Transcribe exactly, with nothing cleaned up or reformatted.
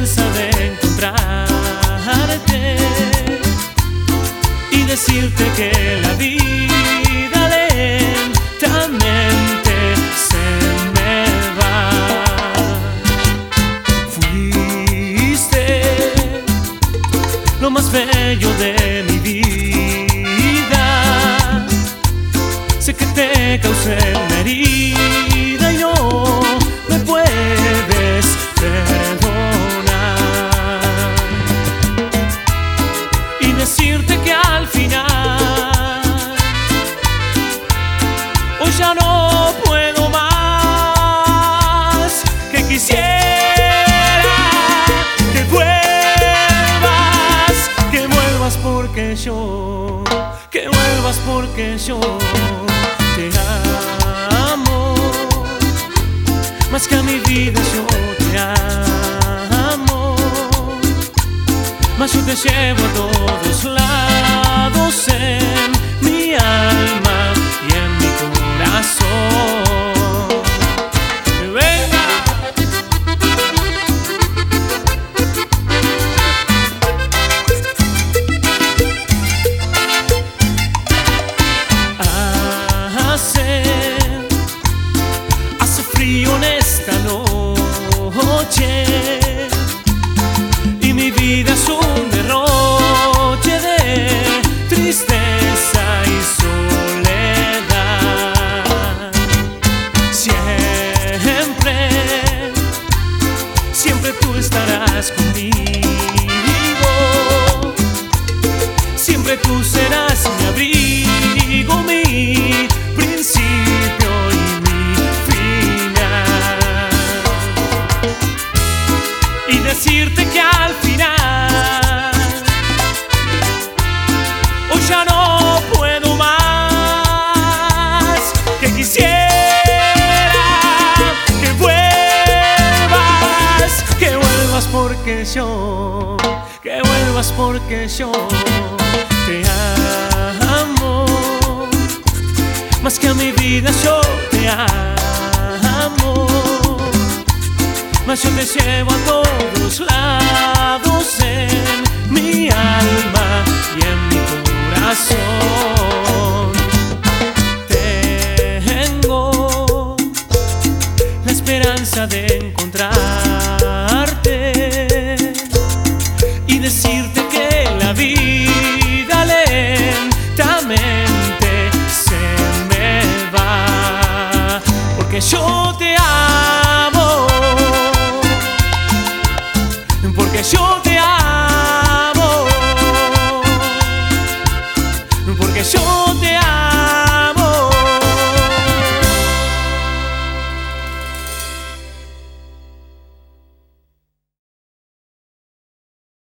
esperanza de encontrarte y decirte que la vida lentamente se me va. Fuiste lo más bello de mi vida. Sé que te causé una herida y no me puedes perdonar, y decirte que al final hoy ya no puedo más, que quisiera que vuelvas, que vuelvas porque yo, que vuelvas porque yo te amo, más que a mi vida yo te amo, más yo te llevo a todos lados en mi alma y en mi corazón. ¡Venga! Hace frío en esta noche y mi vida es un derroche de tristeza y soledad. Siempre, siempre tú estarás conmigo, siempre tú serás mi abrigo, mi principio y mi final, y decirte que al final hoy ya no puedo más, que quisiera que vuelvas, que vuelvas porque yo, que vuelvas porque yo te amo, más que a mi vida yo te amo, más yo te llevo a todos lados en mi alma y en mi corazón. Tengo la esperanza de encontrarte y decirte que la vida lentamente se me va, porque yo te amo, porque yo te